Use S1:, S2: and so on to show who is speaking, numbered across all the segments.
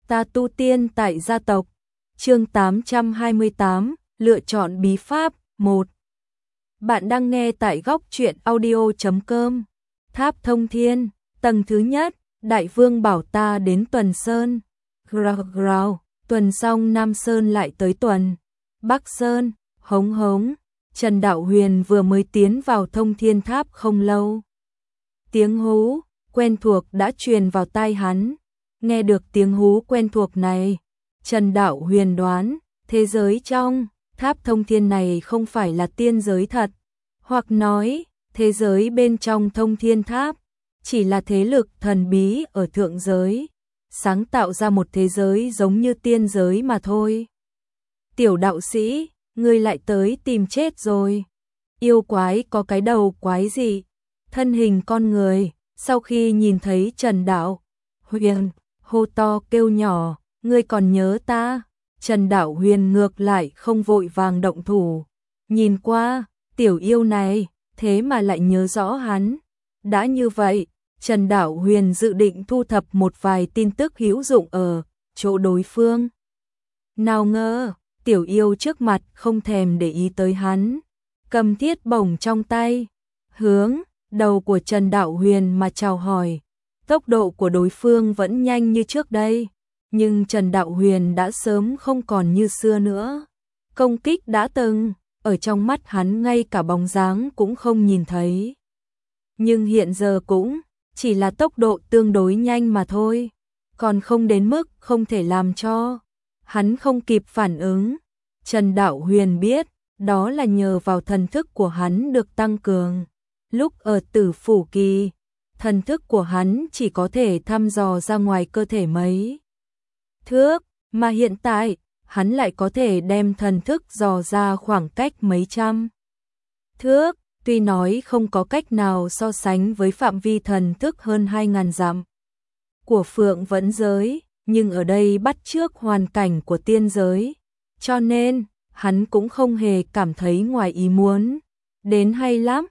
S1: Ta tu tiên tại gia tộc. Chương 828, lựa chọn bí pháp 1. Bạn đang nghe tại góc truyện audio.com. Tháp Thông Thiên, tầng thứ nhất, Đại Vương bảo ta đến Tuần Sơn. Grào, tuần xong Nam Sơn lại tới tuần. Bắc Sơn, hống hống. Trần Đạo Huyền vừa mới tiến vào Thông Thiên Tháp không lâu. Tiếng hú quen thuộc đã truyền vào tai hắn. Nghe được tiếng hú quen thuộc này, Trần Đạo Huyền đoán, thế giới trong tháp Thông Thiên này không phải là tiên giới thật, hoặc nói, thế giới bên trong Thông Thiên Tháp chỉ là thế lực thần bí ở thượng giới, sáng tạo ra một thế giới giống như tiên giới mà thôi. Tiểu đạo sĩ, ngươi lại tới tìm chết rồi. Yêu quái có cái đầu quái gì? Thân hình con người, sau khi nhìn thấy Trần Đạo Huyền, hô to kêu nhỏ, ngươi còn nhớ ta? Trần Đạo Huyền ngược lại không vội vàng động thủ. Nhìn qua, tiểu yêu này, thế mà lại nhớ rõ hắn. Đã như vậy, Trần Đạo Huyền dự định thu thập một vài tin tức hữu dụng ở chỗ đối phương. Nào ngờ, tiểu yêu trước mặt không thèm để ý tới hắn. Cầm thiết bổng trong tay, hướng đầu của Trần Đạo Huyền mà chào hỏi. Tốc độ của đối phương vẫn nhanh như trước đây, nhưng Trần Đạo Huyền đã sớm không còn như xưa nữa. Công kích đã từng, ở trong mắt hắn ngay cả bóng dáng cũng không nhìn thấy. Nhưng hiện giờ cũng chỉ là tốc độ tương đối nhanh mà thôi, còn không đến mức không thể làm cho hắn không kịp phản ứng. Trần Đạo Huyền biết, đó là nhờ vào thần thức của hắn được tăng cường. Lúc ở Tử Phủ Kỳ, thần thức của hắn chỉ có thể thăm dò ra ngoài cơ thể mấy thước, mà hiện tại, hắn lại có thể đem thần thức dò ra khoảng cách mấy trăm thước, tuy nói không có cách nào so sánh với phạm vi thần thức hơn 2.000 dặm của Phượng Vẫn giới, nhưng ở đây bắt chước hoàn cảnh của tiên giới, cho nên hắn cũng không hề cảm thấy ngoài ý muốn. Đến hay lắm,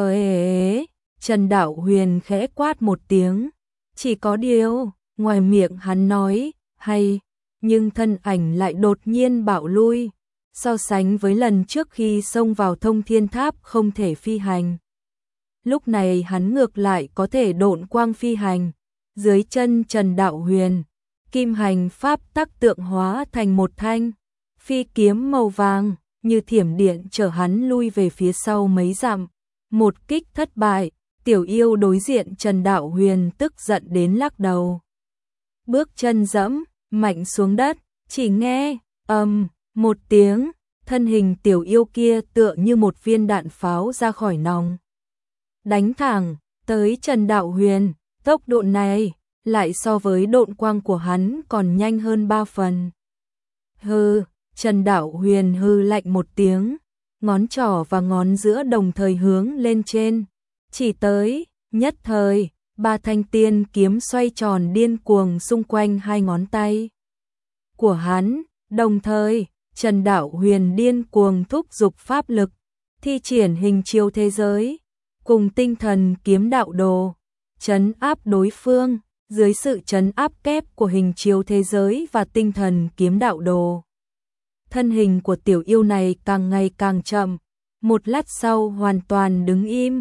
S1: Trần Đạo Huyền khẽ quát một tiếng, chỉ có điều, ngoài miệng hắn nói, hay, nhưng thân ảnh lại đột nhiên bạo lui, so sánh với lần trước khi xông vào Thông Thiên Tháp không thể phi hành. Lúc này hắn ngược lại có thể độn quang phi hành, dưới chân Trần Đạo Huyền, kim hành pháp tắc tượng hóa thành một thanh phi kiếm màu vàng, như thiểm điện chở hắn lui về phía sau mấy dặm. Một kích thất bại, tiểu yêu đối diện Trần Đạo Huyền tức giận đến lắc đầu. Bước chân dẫm mạnh xuống đất, chỉ nghe một tiếng, thân hình tiểu yêu kia tựa như một viên đạn pháo ra khỏi nòng, đánh thẳng tới Trần Đạo Huyền. Tốc độ này lại so với độn quang của hắn còn nhanh hơn 3 phần. Hừ, Trần Đạo Huyền hừ lạnh một tiếng, ngón trỏ và ngón giữa đồng thời hướng lên trên, chỉ tới, nhất thời, 3 thanh tiên kiếm xoay tròn điên cuồng xung quanh 2 ngón tay của hắn, đồng thời, Trần Đạo Huyền điên cuồng thúc giục pháp lực, thi triển hình chiếu thế giới, cùng tinh thần kiếm đạo đồ, trấn áp đối phương. Dưới sự trấn áp kép của hình chiếu thế giới và tinh thần kiếm đạo đồ, thân hình của tiểu yêu này càng ngày càng chậm, một lát sau hoàn toàn đứng im.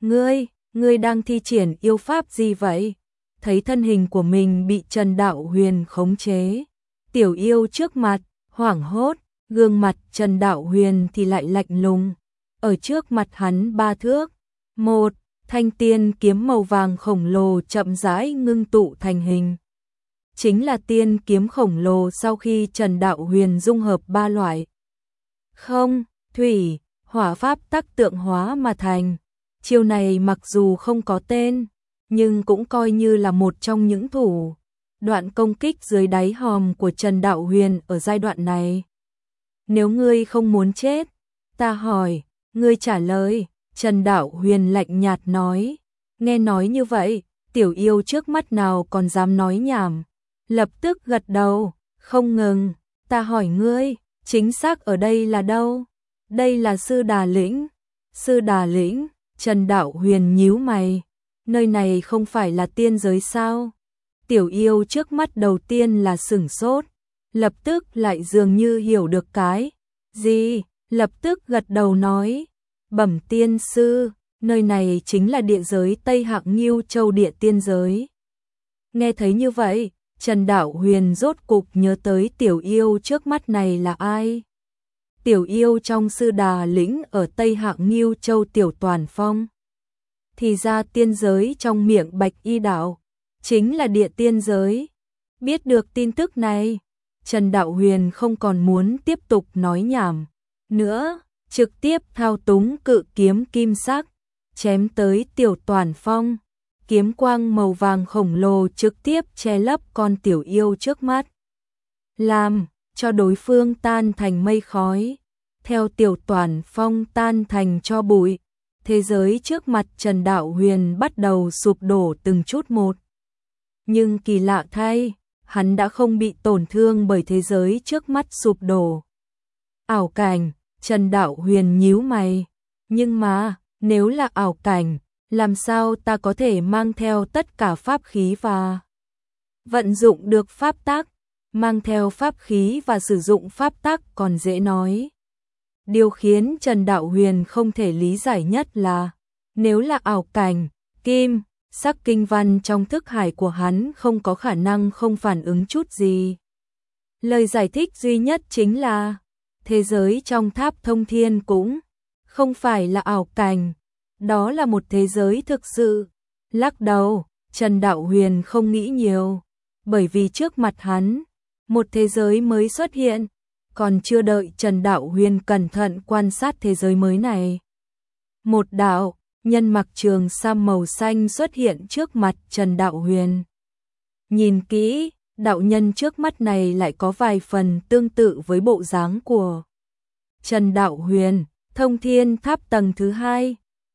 S1: Ngươi đang thi triển yêu pháp gì vậy? Thấy thân hình của mình bị Trần Đạo Huyền khống chế, tiểu yêu trước mặt hoảng hốt, gương mặt Trần Đạo Huyền thì lại lạnh lùng. Ở trước mặt hắn 3 thước, một thanh tiên kiếm màu vàng khổng lồ chậm rãi ngưng tụ thành hình. Chính là tiên kiếm khổng lồ sau khi Trần Đạo Huyền dung hợp 3 loại không, thủy, hỏa pháp tắc tượng hóa mà thành. Chiêu này mặc dù không có tên, nhưng cũng coi như là một trong những thủ đoạn công kích dưới đáy hòm của Trần Đạo Huyền ở giai đoạn này. Nếu ngươi không muốn chết, ta hỏi, ngươi trả lời. Trần Đạo Huyền lạnh nhạt nói. Nghe nói như vậy, tiểu yêu trước mắt nào còn dám nói nhảm, lập tức gật đầu, không ngừng. Ta hỏi ngươi, chính xác ở đây là đâu? Đây là Sư Đà Lĩnh. Sư Đà Lĩnh, Trần Đạo Huyền nhíu mày, nơi này không phải là tiên giới sao? Tiểu yêu trước mắt đầu tiên là sửng sốt, lập tức lại dường như hiểu được cái gì, lập tức gật đầu nói, bẩm tiên sư, nơi này chính là địa giới Tây Hạng Ngưu Châu địa tiên giới. Nghe thấy như vậy, Trần Đạo Huyền rốt cục nhớ tới tiểu yêu trước mắt này là ai. Tiểu yêu trong sư đà lĩnh ở Tây Hạng Ngưu Châu Tiểu Toàn Phong. Thì ra tiên giới trong miệng Bạch Y Đạo chính là địa tiên giới. Biết được tin tức này, Trần Đạo Huyền không còn muốn tiếp tục nói nhảm nữa, trực tiếp thao túng cự kiếm kim sắc, chém tới Tiểu Toàn Phong. Kiếm quang màu vàng khổng lồ trực tiếp che lấp con tiểu yêu trước mắt, làm cho đối phương tan thành mây khói. Theo Tiểu Toàn Phong tan thành tro bụi, thế giới trước mặt Trần Đạo Huyền bắt đầu sụp đổ từng chút một. Nhưng kỳ lạ thay, hắn đã không bị tổn thương bởi thế giới trước mắt sụp đổ. Ảo cảnh, Trần Đạo Huyền nhíu mày, nhưng mà, nếu là ảo cảnh, làm sao ta có thể mang theo tất cả pháp khí và vận dụng được pháp tắc, mang theo pháp khí và sử dụng pháp tắc còn dễ nói. Điều khiến Trần Đạo Huyền không thể lý giải nhất là, nếu là ảo cảnh, kim sắc kinh văn trong thức hải của hắn không có khả năng không phản ứng chút gì. Lời giải thích duy nhất chính là, thế giới trong tháp thông thiên cũng không phải là ảo cảnh, đó là một thế giới thực sự. Lắc đầu, Trần Đạo Huyền không nghĩ nhiều, bởi vì trước mặt hắn, một thế giới mới xuất hiện, còn chưa đợi Trần Đạo Huyền cẩn thận quan sát thế giới mới này. Một đạo nhân mặc trường sam màu xanh xuất hiện trước mặt Trần Đạo Huyền. Nhìn kỹ, đạo nhân trước mắt này lại có vài phần tương tự với bộ dáng của Trần Đạo Huyền, Thông Thiên Tháp tầng thứ 2.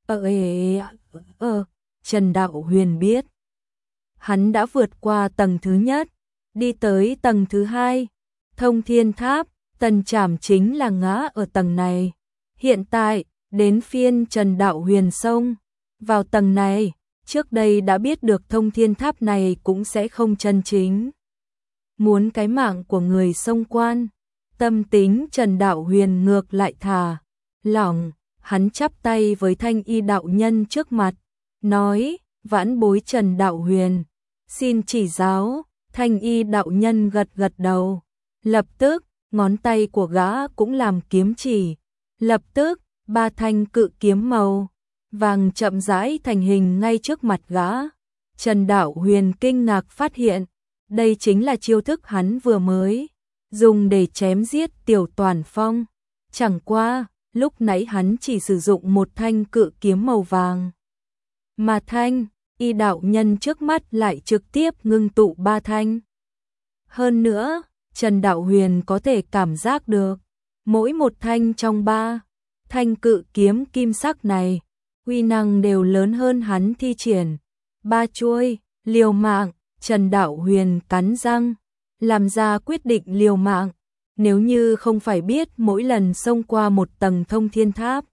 S1: Trần Đạo Huyền biết, hắn đã vượt qua tầng thứ nhất, đi tới tầng thứ 2. Thông Thiên Tháp, Tần Trảm chính là ngã ở tầng này. Hiện tại, đến phiên Trần Đạo Huyền xông vào tầng này, trước đây đã biết được Thông Thiên Tháp này cũng sẽ không chân chính muốn cái mạng của người xông quan. Tâm tính Trần Đạo Huyền ngược lại thả lỏng, hắn chắp tay với Thanh Y đạo nhân trước mặt, nói, vãn bối Trần Đạo Huyền, xin chỉ giáo. Thanh Y đạo nhân gật gật đầu, lập tức, ngón tay của gã cũng làm kiếm chỉ, lập tức, 3 thanh cự kiếm màu vàng chậm rãi thành hình ngay trước mặt gã. Trần Đạo Huyền kinh ngạc phát hiện, đây chính là chiêu thức hắn vừa mới dùng để chém giết Tiểu Toàn Phong. Chẳng qua, lúc nãy hắn chỉ sử dụng một thanh cự kiếm màu vàng, mà Thanh Y đạo nhân trước mắt lại trực tiếp ngưng tụ 3 thanh. Hơn nữa, Trần Đạo Huyền có thể cảm giác được, mỗi một thanh trong 3 thanh cự kiếm kim sắc này, uy năng đều lớn hơn hắn thi triển 3 chuôi, liều mạng. Trần Đạo Huyền cắn răng, làm ra quyết định liều mạng. Nếu như không phải biết mỗi lần xông qua một tầng Thông Thiên Tháp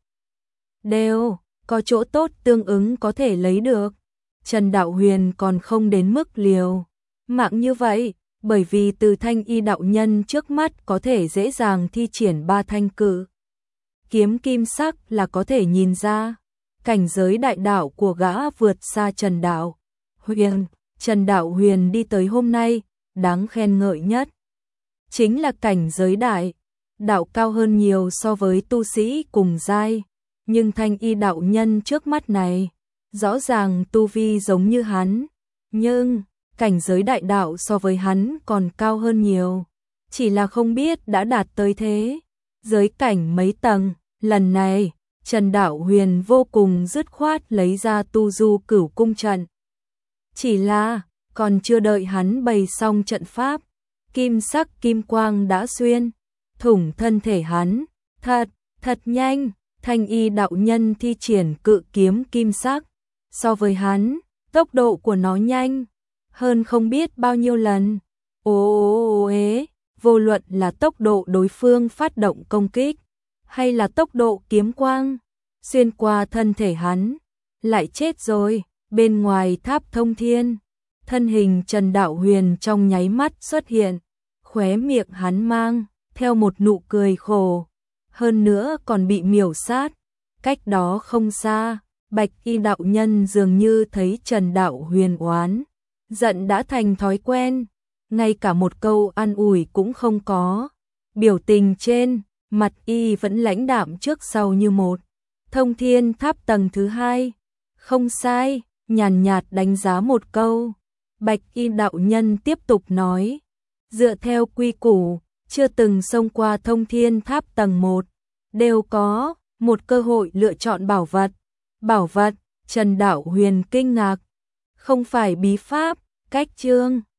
S1: đều có chỗ tốt tương ứng có thể lấy được, Trần Đạo Huyền còn không đến mức liều mạng như vậy, bởi vì từ Thanh Y đạo nhân trước mắt có thể dễ dàng thi triển 3 thanh cự kiếm kim sắc là có thể nhìn ra, cảnh giới đại đạo của gã vượt xa Trần Đạo Huyền. Trần Đạo Huyền đi tới hôm nay, đáng khen ngợi nhất chính là cảnh giới đại đạo cao hơn nhiều so với tu sĩ cùng giai, nhưng Thanh Y đạo nhân trước mắt này, rõ ràng tu vi giống như hắn, nhưng cảnh giới đại đạo so với hắn còn cao hơn nhiều, chỉ là không biết đã đạt tới thế giới cảnh mấy tầng. Lần này, Trần Đạo Huyền vô cùng dứt khoát lấy ra tu du cửu cung trận. Chỉ là, còn chưa đợi hắn bày xong trận pháp, kim sắc kim quang đã xuyên thủng thân thể hắn. Thật nhanh, Thanh Y đạo nhân thi triển cự kiếm kim sắc, so với hắn, tốc độ của nó nhanh hơn không biết bao nhiêu lần. Vô luận là tốc độ đối phương phát động công kích, hay là tốc độ kiếm quang xuyên qua thân thể hắn, lại chết rồi. Bên ngoài tháp thông thiên, thân hình Trần Đạo Huyền trong nháy mắt xuất hiện, khóe miệng hắn mang theo một nụ cười khổ, hơn nữa còn bị miểu sát. Cách đó không xa, Bạch Y đạo nhân dường như thấy Trần Đạo Huyền oán giận đã thành thói quen, ngay cả một câu an ủi cũng không có. Biểu tình trên mặt y vẫn lãnh đạm trước sau như một. Thông Thiên Tháp tầng thứ 2, không sai, nhàn nhạt đánh giá một câu. Bạch Y đạo nhân tiếp tục nói, dựa theo quy củ, chưa từng xông qua Thông Thiên Tháp tầng 1, đều có một cơ hội lựa chọn bảo vật. Bảo vật? Trần Đạo Huyền kinh ngạc. Không phải bí pháp, cách chương